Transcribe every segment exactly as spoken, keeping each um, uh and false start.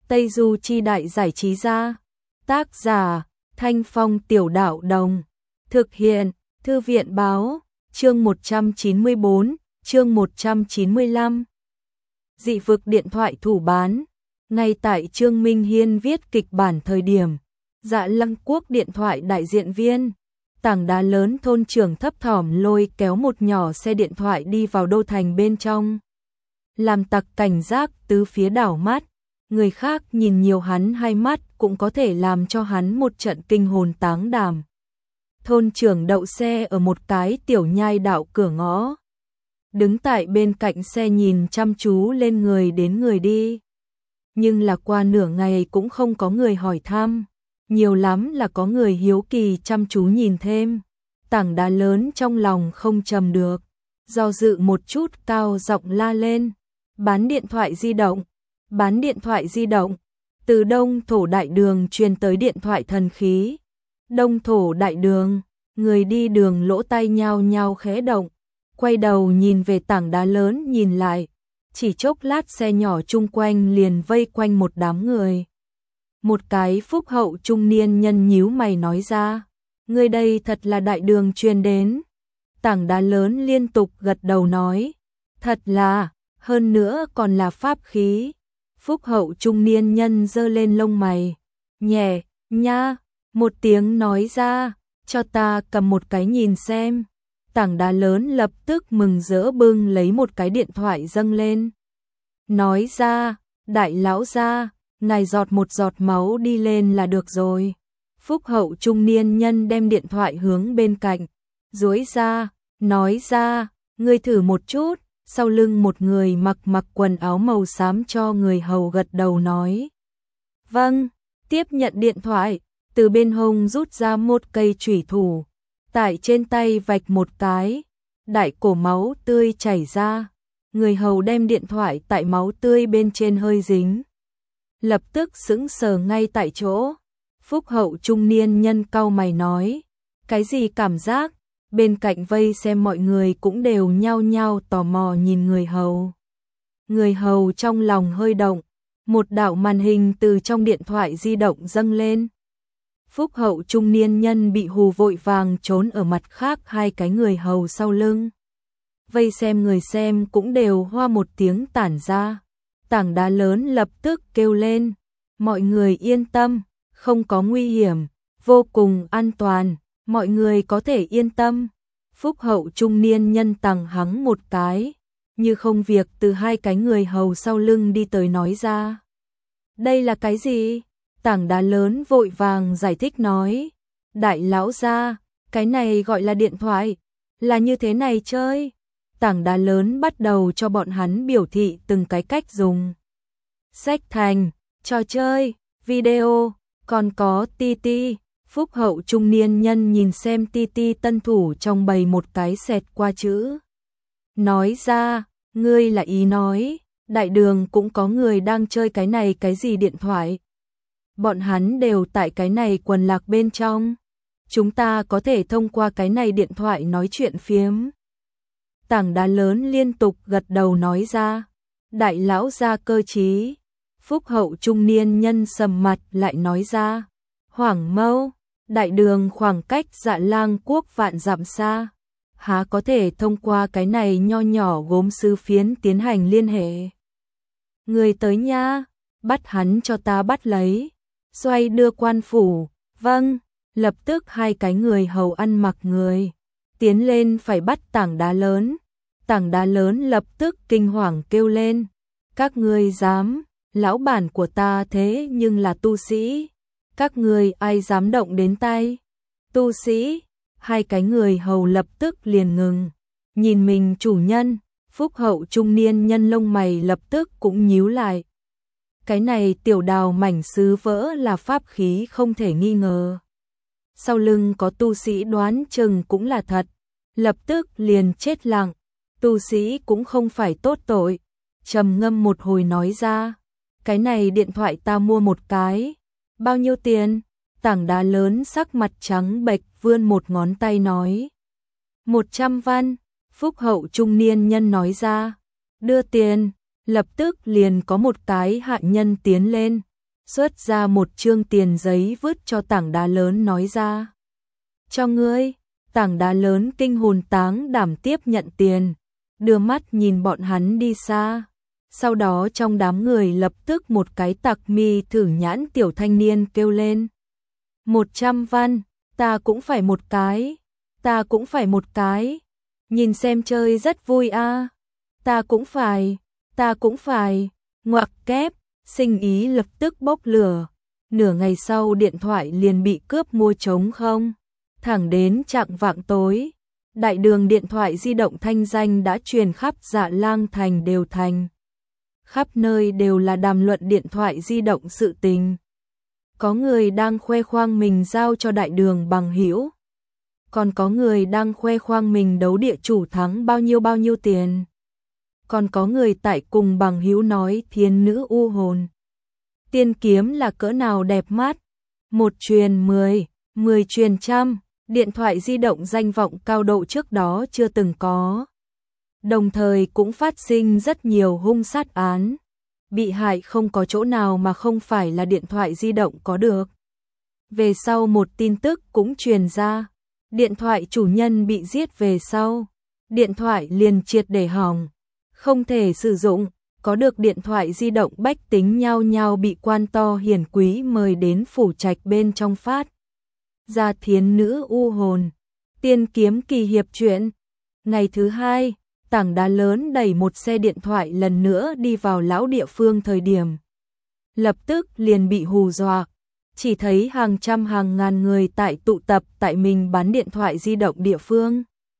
Tây Du Chi Đại Giải Trí Gia. Tác giả Thanh Phong Tiểu Đạo Đồng. Thực hiện Thư viện Báo. Chương một trăm chín mươi bốn, chương một trăm chín mươi lăm. Dị vực điện thoại thủ bán. Ngay tại Trương Minh Hiên viết kịch bản thời điểm, Dạ Lăng Quốc điện thoại đại diện viên, tảng đá lớn thôn trưởng thấp thỏm lôi kéo một nhỏ xe điện thoại đi vào đô thành bên trong. Làm tặc cảnh giác tứ phía đảo mắt, người khác nhìn nhiều hắn hai mắt cũng có thể làm cho hắn một trận kinh hồn táng đảm. Thôn trưởng đậu xe ở một cái tiểu nhai đạo cửa ngõ, đứng tại bên cạnh xe nhìn chăm chú lên người đến người đi. Nhưng là qua nửa ngày cũng không có người hỏi thăm, nhiều lắm là có người hiếu kỳ chăm chú nhìn thêm. Tảng đá lớn trong lòng không trầm được, do dự một chút cao giọng la lên: bán điện thoại di động, bán điện thoại di động. Từ Đông Thổ Đại Đường truyền tới điện thoại thần khí. Đông Thổ Đại Đường, người đi đường lỗ tai nhao nhao khẽ động, quay đầu nhìn về tảng đá lớn nhìn lại, chỉ chốc lát xe nhỏ chung quanh liền vây quanh một đám người. Một cái phúc hậu trung niên nhân nhíu mày nói ra: người đây thật là Đại Đường truyền đến. Tảng đá lớn liên tục gật đầu nói: thật là, hơn nữa còn là pháp khí. Phúc hậu trung niên nhân giơ lên lông mày, nhẹ nha một tiếng nói ra: cho ta cầm một cái nhìn xem. Tảng đá lớn lập tức mừng rỡ bưng lấy một cái điện thoại dâng lên, nói ra: đại lão gia, ngài giọt một giọt máu đi lên là được rồi. Phúc hậu trung niên nhân đem điện thoại hướng bên cạnh duỗi ra, nói ra: ngươi thử một chút. Sau lưng một người mặc mặc quần áo màu xám cho người hầu gật đầu nói: vâng. Tiếp nhận điện thoại, từ bên hông rút ra một cây chủy thủ, tại trên tay vạch một cái, đại cổ máu tươi chảy ra. Người hầu đem điện thoại tại máu tươi bên trên hơi dính, lập tức sững sờ ngay tại chỗ. Phúc hậu trung niên nhân cau mày nói: cái gì cảm giác? Bên cạnh vây xem mọi người cũng đều nhao nhao tò mò nhìn người hầu. Người hầu trong lòng hơi động, một đạo màn hình từ trong điện thoại di động dâng lên. Phúc hậu trung niên nhân bị hù vội vàng trốn ở mặt khác hai cái người hầu sau lưng. Vây xem người xem cũng đều hoa một tiếng tản ra. Tảng đá lớn lập tức kêu lên: mọi người yên tâm, không có nguy hiểm, vô cùng an toàn, mọi người có thể yên tâm. Phúc hậu trung niên nhân tằng hắng một cái, như không việc từ hai cái người hầu sau lưng đi tới nói ra: đây là cái gì? Tảng đá lớn vội vàng giải thích nói: đại lão gia, cái này gọi là điện thoại, là như thế này chơi. Tảng đá lớn bắt đầu cho bọn hắn biểu thị từng cái cách dùng. Sách thành, trò chơi, video, còn có ti ti. Phúc hậu trung niên nhân nhìn xem ti ti tân thủ trong bầy một cái xẹt qua chữ, nói ra: ngươi là ý nói Đại Đường cũng có người đang chơi cái này cái gì điện thoại? Bọn hắn đều tại cái này quần lạc bên trong, chúng ta có thể thông qua cái này điện thoại nói chuyện phiếm. Tảng đá lớn liên tục gật đầu nói ra: đại lão gia cơ trí. Phúc hậu trung niên nhân sầm mặt lại nói ra: Hoảng Mâu, Đại Đường khoảng cách Dạ Lang Quốc vạn dặm xa, há có thể thông qua cái này nho nhỏ gốm sứ phiến tiến hành liên hệ. Người tới nha, bắt hắn cho ta bắt lấy. Xoay đưa quan phủ. Vâng. Lập tức hai cái người hầu ăn mặc người tiến lên phải bắt tảng đá lớn. Tảng đá lớn lập tức kinh hoàng kêu lên: các ngươi dám? Lão bản của ta thế nhưng là tu sĩ, các ngươi ai dám động đến tay? Tu sĩ? Hai cái người hầu lập tức liền ngừng, nhìn mình chủ nhân. Phúc hậu trung niên nhân lông mày lập tức cũng nhíu lại. Cái này tiểu đào mảnh sứ vỡ là pháp khí không thể nghi ngờ. Sau lưng có tu sĩ đoán chừng cũng là thật, lập tức liền chết lặng. Tu sĩ cũng không phải tốt tội, trầm ngâm một hồi nói ra: cái này điện thoại ta mua một cái. Bao nhiêu tiền? Tảng đá lớn sắc mặt trắng bệch vươn một ngón tay nói: một trăm văn. Phúc hậu trung niên nhân nói ra: đưa tiền. Lập tức liền có một cái hạ nhân tiến lên, xuất ra một trương tiền giấy vứt cho tảng đá lớn nói ra. Cho ngươi. Tảng đá lớn kinh hồn táng đảm tiếp nhận tiền, đưa mắt nhìn bọn hắn đi xa. Sau đó trong đám người lập tức một cái tặc mi thử nhãn tiểu thanh niên kêu lên. Một trăm văn, ta cũng phải một cái, ta cũng phải một cái. Nhìn xem chơi rất vui a. À. Ta cũng phải, ta cũng phải. Ngoặc kép, sinh ý lập tức bốc lửa. Nửa ngày sau điện thoại liền bị cướp mua trống không. Thẳng đến chạng vạng tối, đại đường điện thoại di động thanh danh đã truyền khắp Dạ Lang thành đều thành. Khắp nơi đều là đàm luận điện thoại di động sự tình. Có người đang khoe khoang mình giao cho đại đường bằng hữu, còn có người đang khoe khoang mình đấu địa chủ thắng bao nhiêu bao nhiêu tiền. Còn có người tại cùng bằng hữu nói thiên nữ u hồn. Tiên kiếm là cỡ nào đẹp mắt. Một truyền mười, mười truyền trăm, điện thoại di động danh vọng cao độ trước đó chưa từng có. Đồng thời cũng phát sinh rất nhiều hung sát án. Bị hại không có chỗ nào mà không phải là điện thoại di động có được. Về sau một tin tức cũng truyền ra, điện thoại chủ nhân bị giết về sau, điện thoại liền triệt để hỏng, không thể sử dụng, có được điện thoại di động bách tính nhao nhao bị quan to hiển quý mời đến phủ trạch bên trong phát. Ra thiến nữ u hồn, tiên kiếm kỳ hiệp truyện. Ngày thứ hai, tảng đá lớn đẩy một xe điện thoại lần nữa đi vào lão địa phương thời điểm. Lập tức liền bị hù dọa, chỉ thấy hàng trăm hàng ngàn người tại tụ tập tại mình bán điện thoại di động địa phương.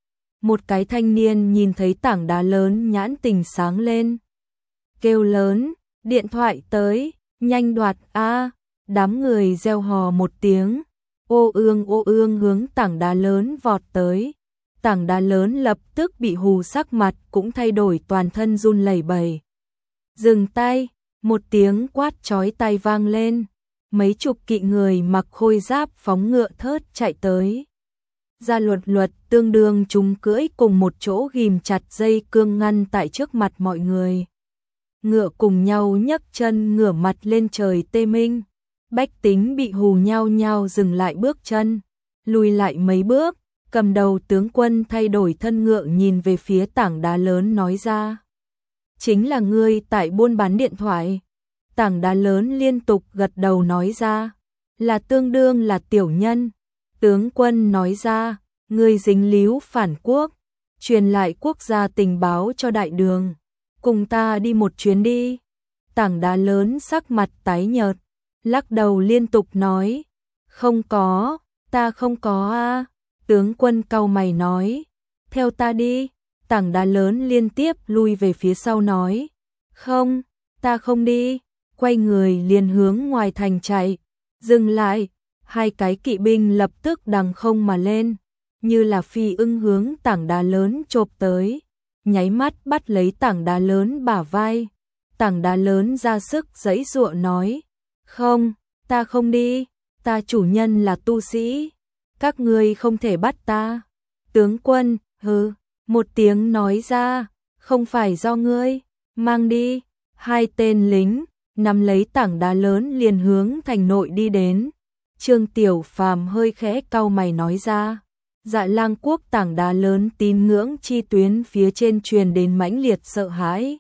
Một cái thanh niên nhìn thấy tảng đá lớn nhãn tình sáng lên. Kêu lớn, điện thoại tới, nhanh đoạt a. Đám người reo hò một tiếng, ô ương ô ương hướng tảng đá lớn vọt tới. Tảng đá lớn lập tức bị hù sắc mặt cũng thay đổi toàn thân run lẩy bẩy. Dừng tay, một tiếng quát chói tai vang lên. Mấy chục kỵ người mặc khôi giáp phóng ngựa thớt chạy tới. Gia Luật Luật tương đương chúng cưỡi cùng một chỗ ghim chặt dây cương ngăn tại trước mặt mọi người. Ngựa cùng nhau nhấc chân ngửa mặt lên trời tê minh. Bách tính bị hù nhau nhau dừng lại bước chân, lùi lại mấy bước. Cầm đầu tướng quân thay đổi thân ngựa nhìn về phía tảng đá lớn nói ra. Chính là ngươi tại buôn bán điện thoại. Tảng đá lớn liên tục gật đầu nói ra. Là tương đương là tiểu nhân. Tướng quân nói ra, ngươi dính líu phản quốc. Truyền lại quốc gia tình báo cho đại đường. Cùng ta đi một chuyến đi. Tảng đá lớn sắc mặt tái nhợt, lắc đầu liên tục nói. Không có, ta không có a. Tướng quân cau mày nói, theo ta đi. Tảng đá lớn liên tiếp lui về phía sau nói, không, ta không đi. Quay người liền hướng ngoài thành chạy. Dừng lại, hai cái kỵ binh lập tức đằng không mà lên, như là phi ưng hướng tảng đá lớn chộp tới, nháy mắt bắt lấy tảng đá lớn bả vai. Tảng đá lớn ra sức giãy giụa nói, không, ta không đi, ta chủ nhân là tu sĩ. Các ngươi không thể bắt ta. Tướng quân, hừ, một tiếng nói ra, không phải do ngươi, mang đi. Hai tên lính, nắm lấy tảng đá lớn liền hướng thành nội đi đến. Trương Tiểu Phàm hơi khẽ cau mày nói ra, Dạ Lang quốc tảng đá lớn tín ngưỡng chi tuyến phía trên truyền đến mãnh liệt sợ hãi.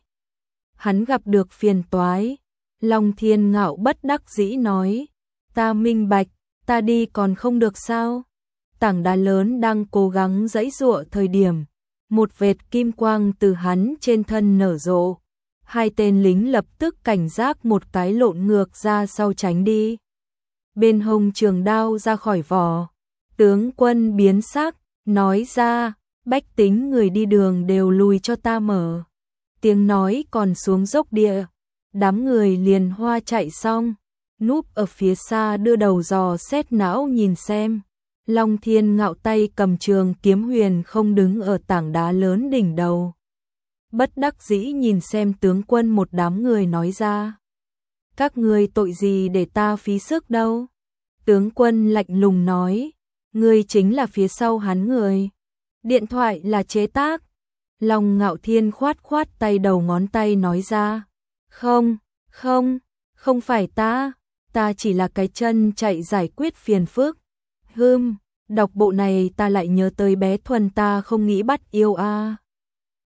Hắn gặp được phiền toái. Long Thiên Ngạo bất đắc dĩ nói, ta minh bạch, ta đi còn không được sao? Tảng đá lớn đang cố gắng giãy giụa thời điểm, một vệt kim quang từ hắn trên thân nở rộ. Hai tên lính lập tức cảnh giác một cái lộn ngược ra sau tránh đi. Bên hông trường đao ra khỏi vỏ, tướng quân biến sắc, nói ra, bách tính người đi đường đều lùi cho ta mở. Tiếng nói còn xuống dốc địa, đám người liền hoa chạy xong, núp ở phía xa đưa đầu dò xét não nhìn xem. Long Thiên Ngạo tay cầm trường kiếm huyền không đứng ở tảng đá lớn đỉnh đầu. Bất đắc dĩ nhìn xem tướng quân một đám người nói ra. Các ngươi tội gì để ta phí sức đâu? Tướng quân lạnh lùng nói, ngươi chính là phía sau hắn người. Điện thoại là chế tác. Long Ngạo Thiên khoát khoát tay đầu ngón tay nói ra. Không, không, không phải ta. ta chỉ là cái chân chạy giải quyết phiền phức. Hừm, đọc bộ này ta lại nhớ tới bé Thuần ta không nghĩ bắt yêu a.